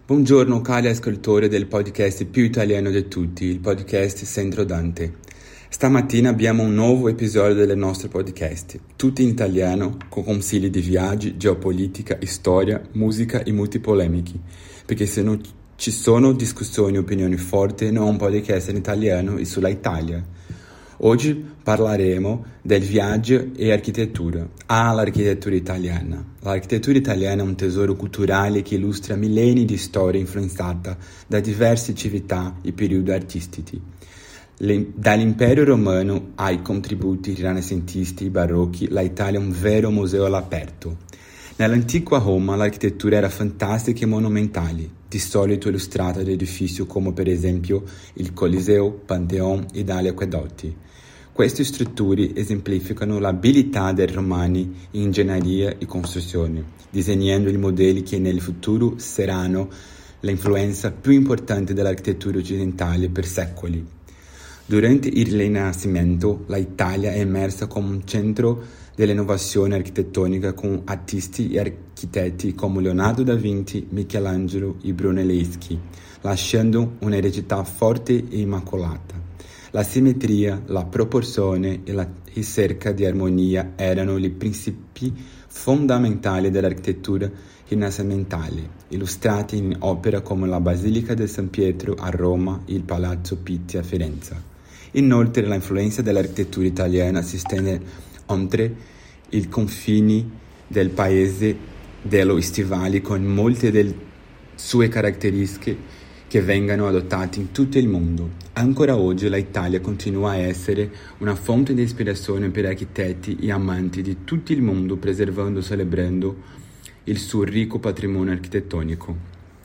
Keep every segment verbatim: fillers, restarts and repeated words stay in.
Buongiorno cari ascoltatori del podcast più italiano di tutti, il podcast Centro Dante. Stamattina abbiamo un nuovo episodio del nostro podcast, tutto in italiano, con consigli di viaggi, geopolitica, storia, musica e molti polemiche, perché se non ci sono discussioni e opinioni forti non è un podcast in italiano e sulla Italia. Oggi parleremo del viaggio e architettura. Ah, l'architettura italiana. L'architettura italiana è un tesoro culturale che illustra millenni di storia influenzata da diverse civiltà e periodi artistici. Le, dall'impero romano ai contributi rinascentisti e barocchi, l'Italia è un vero museo all'aperto. Nell'antica Roma l'architettura era fantastica e monumentale, di solito illustrata da edifici come per esempio il Coliseo, Pantheon e dagli acquedotti. Queste strutture esemplificano l'abilità dei romani in ingegneria e costruzione, disegnando i modelli che nel futuro saranno l'influenza più importante dell'architettura occidentale per secoli. Durante il Rinascimento, l'Italia è emersa come un centro dell'innovazione architettonica con artisti e architetti come Leonardo da Vinci, Michelangelo e Brunelleschi, lasciando un'eredità forte e immacolata. La simmetria, la proporzione e la ricerca di armonia erano i principi fondamentali dell'architettura rinascimentale, illustrati in opere come la Basilica di San Pietro a Roma e il Palazzo Pitti a Firenze. Inoltre l'influenza dell'architettura italiana si estende oltre i confini del paese dello stivali con molte delle sue caratteristiche che vengono adottate in tutto il mondo. Ancora oggi l'Italia continua a essere una fonte di ispirazione per architetti e amanti di tutto il mondo, preservando e celebrando il suo ricco patrimonio architettonico.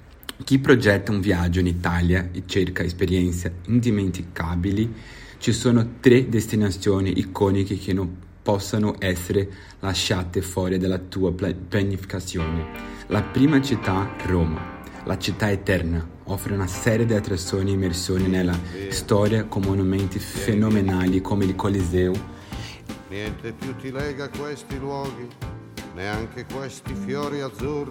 Chi progetta un viaggio in Italia e cerca esperienze indimenticabili, ci sono tre destinazioni iconiche che non possano essere lasciate fuori dalla tua pianificazione. La prima città, Roma. La città eterna offre una serie di attrazioni e immersioni nella storia con monumenti fenomenali come il Coliseo. Niente più ti lega a questi luoghi, neanche questi fiori azzurri.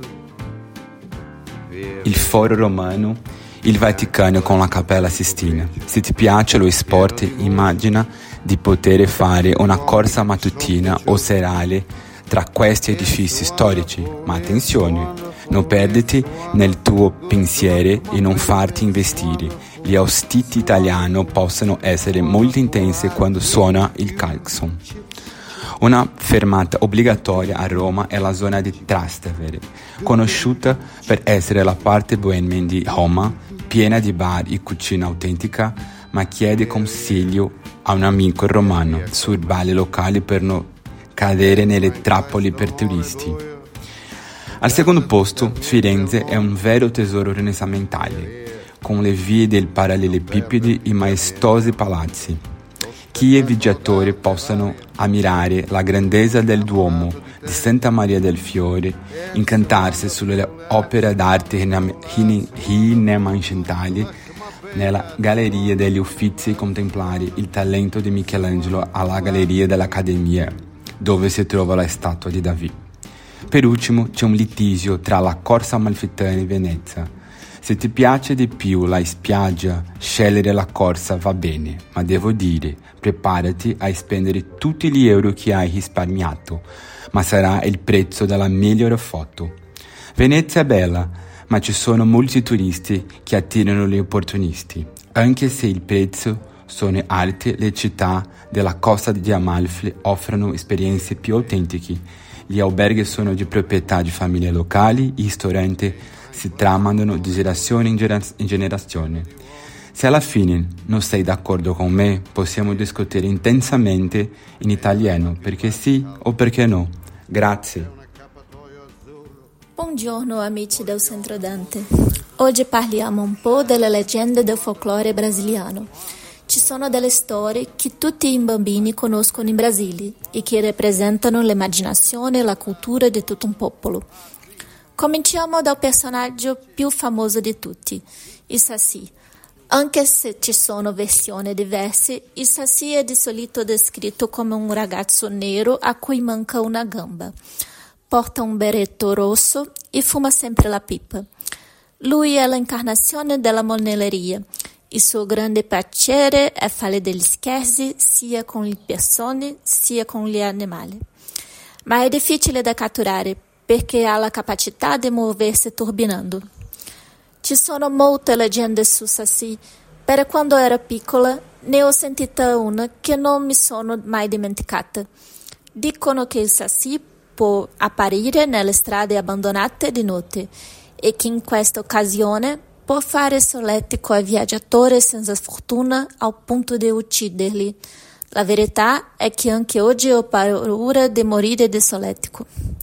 Il Foro Romano, il Vaticano con la Cappella Sistina. Se ti piace lo sport, immagina di poter fare una corsa mattutina o serale tra questi edifici storici, ma attenzione, non perditi nel tuo pensiero e non farti investire. Gli ostiti italiani possono essere molto intensi quando suona il clacson. Una fermata obbligatoria a Roma è la zona di Trastevere, conosciuta per essere la parte bohème di Roma, piena di bar e cucina autentica, ma chiede consiglio a un amico romano sui balli locali per non cadere nelle trappole per turisti. Al secondo posto, Firenze è un vero tesoro rinascimentale, con le vie del parallelepipedi e maestosi palazzi. Chi è viaggiatore possano ammirare la grandezza del Duomo di Santa Maria del Fiore, incantarsi sulle opere d'arte rinascimentali nella Galleria degli Uffizi e contemplare il talento di Michelangelo alla Galleria dell'Accademia, dove si trova la statua di David. Per ultimo c'è un litigio tra la Corsa Amalfitana e Venezia. Se ti piace di più la spiaggia, scegliere la corsa va bene, ma devo dire, preparati a spendere tutti gli euro che hai risparmiato, ma sarà il prezzo della migliore foto. Venezia è bella, ma ci sono molti turisti che attirano gli opportunisti. Anche se il prezzo sono alte, le città della Costa di Amalfi offrono esperienze più autentiche. Gli alberghi sono di proprietà di famiglie locali, i ristoranti si tramandano di generazione in, gera- in generazione. Se alla fine non sei d'accordo con me, possiamo discutere intensamente in italiano, perché sì o perché no. Grazie. Buongiorno amici del Centro Dante. Oggi parliamo un po' delle leggende del folklore brasiliano. Ci sono delle storie che tutti i bambini conoscono in Brasile e che rappresentano l'immaginazione e la cultura di tutto un popolo. Cominciamo dal personaggio più famoso di tutti, il Saci. Anche se ci sono versioni diverse, il Saci è di solito descritto come un ragazzo nero a cui manca una gamba. Porta un berretto rosso e fuma sempre la pipa. Lui è l'incarnazione della monelleria. Il suo grande piacere è fare degli scherzi sia con le persone sia con gli animali. Ma è difficile da catturare perché ha la capacità di muoversi turbinando. Ci sono molte leggende su Saci, però quando ero piccola ne ho sentita una che non mi sono mai dimenticata. Dicono che il Saci può apparire nelle strade abbandonate di notte e che in questa occasione può fare solletico ai viaggiatori senza fortuna al punto di ucciderli. La verità è che anche oggi ho paura di morire di solletico.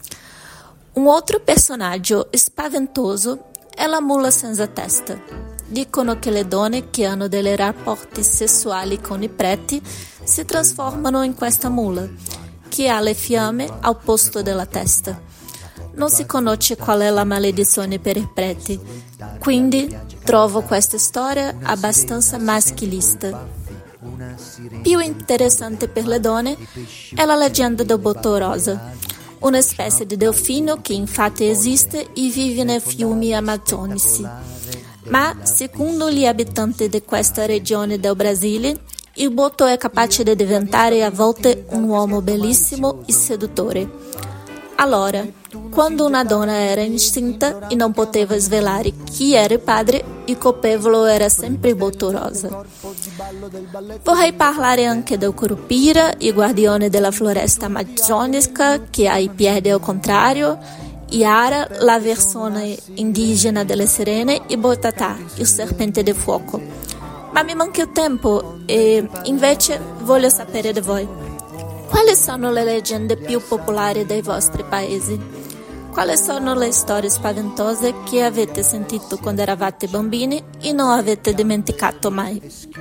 Un altro personaggio spaventoso è la mula senza testa. Dicono che le donne che hanno dei rapporti sessuali con i preti si trasformano in questa mula, che ha le fiamme al posto della testa. Non si conosce qual è la maledizione per i preti, quindi trovo questa storia abbastanza maschilista. Più interessante per le donne è la leggenda del botto rosa, una specie di delfino che infatti esiste e vive nei fiumi amazzonici. Ma, secondo gli abitanti di questa regione del Brasile, il botto è capace di diventare a volte un uomo bellissimo e seduttore. Allora, quando una donna era incinta e non poteva svelare chi era il padre, il colpevole era sempre il botto rosa. Vorrei parlare anche del curupira, il guardiano della floresta amazzonica, che ha i piedi al contrario, Yara, la versione indigena delle sirene, e Botatá, il serpente di fuoco. Ma mi manca il tempo e invece voglio sapere da voi. Quali sono le leggende più popolari dei vostri paesi? Quali sono le storie spaventose che avete sentito quando eravate bambini e non avete dimenticato mai?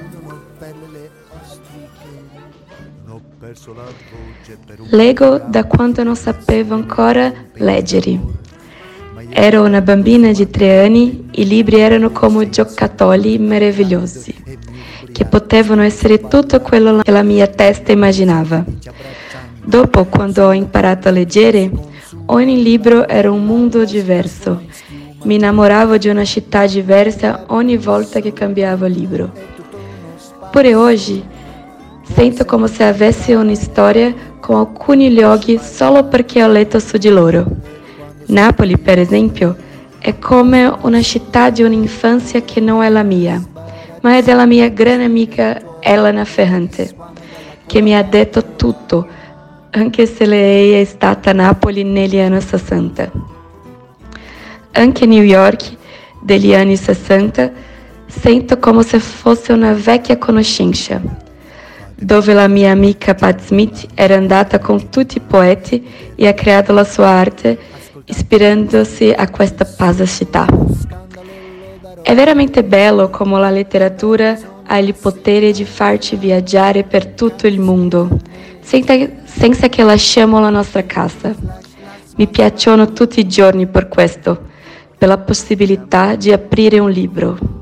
Leggo da quando non sapevo ancora leggere. Ero una bambina di tre anni e i libri erano come giocattoli meravigliosi, che potevano essere tutto quello che la mia testa immaginava. Dopo, quando ho imparato a leggere, ogni libro era un mondo diverso. Mi innamoravo di una città diversa ogni volta che cambiavo libro. Pure oggi, sento come se avessi una storia con alcuni luoghi solo perché ho letto su di loro. Napoli, per esempio, è come una città di un'infanzia che non è la mia, ma è della mia grande amica Elena Ferrante, che mi ha detto tutto, anche se lei è stata a Napoli negli anni sessanta. Anche New York, degli anni sessanta, sento come se fosse una vecchia conoscenza, dove la mia amica Pat Smith era andata con tutti i poeti e ha creato la sua arte ispirandosi a questa pazza città. È veramente bello come la letteratura ha il potere di farci viaggiare per tutto il mondo, senza, senza che lasciamo la nostra casa. Mi piacciono tutti i giorni per questo, per la possibilità di aprire un libro.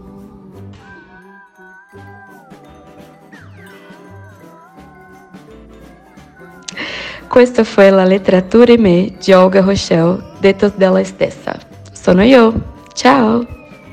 Questa foi la letteratura in me di Olga Rochelle, detto della stessa. Sono io. Ciao!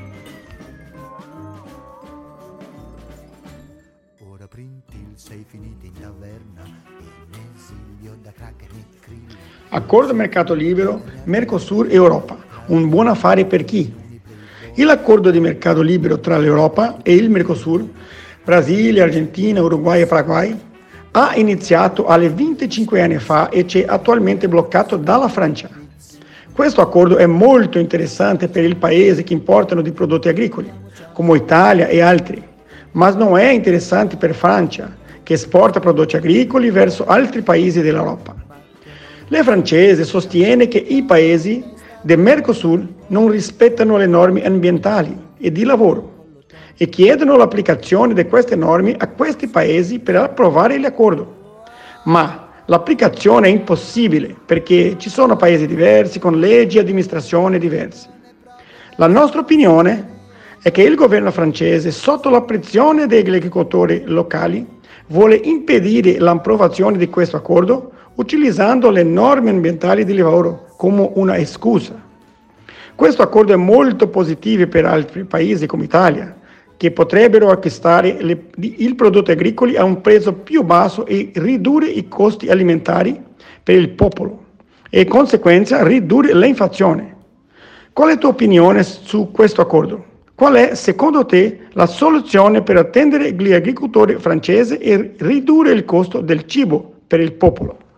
Accordo mercato libero, Mercosur e Europa. Un buon affare per chi? L'accordo di mercato libero tra l'Europa e il Mercosur, Brasile, Argentina, Uruguay e Paraguay, ha iniziato alle venticinque anni fa e c'è attualmente bloccato dalla Francia. Questo accordo è molto interessante per i paesi che importano di prodotti agricoli, come Italia e altri, ma non è interessante per Francia, che esporta prodotti agricoli verso altri paesi dell'Europa. Le francesi sostiene che i paesi del Mercosur non rispettano le norme ambientali e di lavoro e chiedono l'applicazione di queste norme a questi paesi per approvare l'accordo. Ma l'applicazione è impossibile perché ci sono paesi diversi con leggi e amministrazioni diverse. La nostra opinione è che il governo francese, sotto la pressione degli agricoltori locali, vuole impedire l'approvazione di questo accordo utilizzando le norme ambientali di lavoro come una scusa. Questo accordo è molto positivo per altri paesi come Italia, che potrebbero acquistare le, i prodotti agricoli a un prezzo più basso e ridurre i costi alimentari per il popolo e, in conseguenza, ridurre l'inflazione. Qual è la tua opinione su questo accordo? Qual è, secondo te, la soluzione per attendere gli agricoltori francesi e ridurre il costo del cibo per il popolo?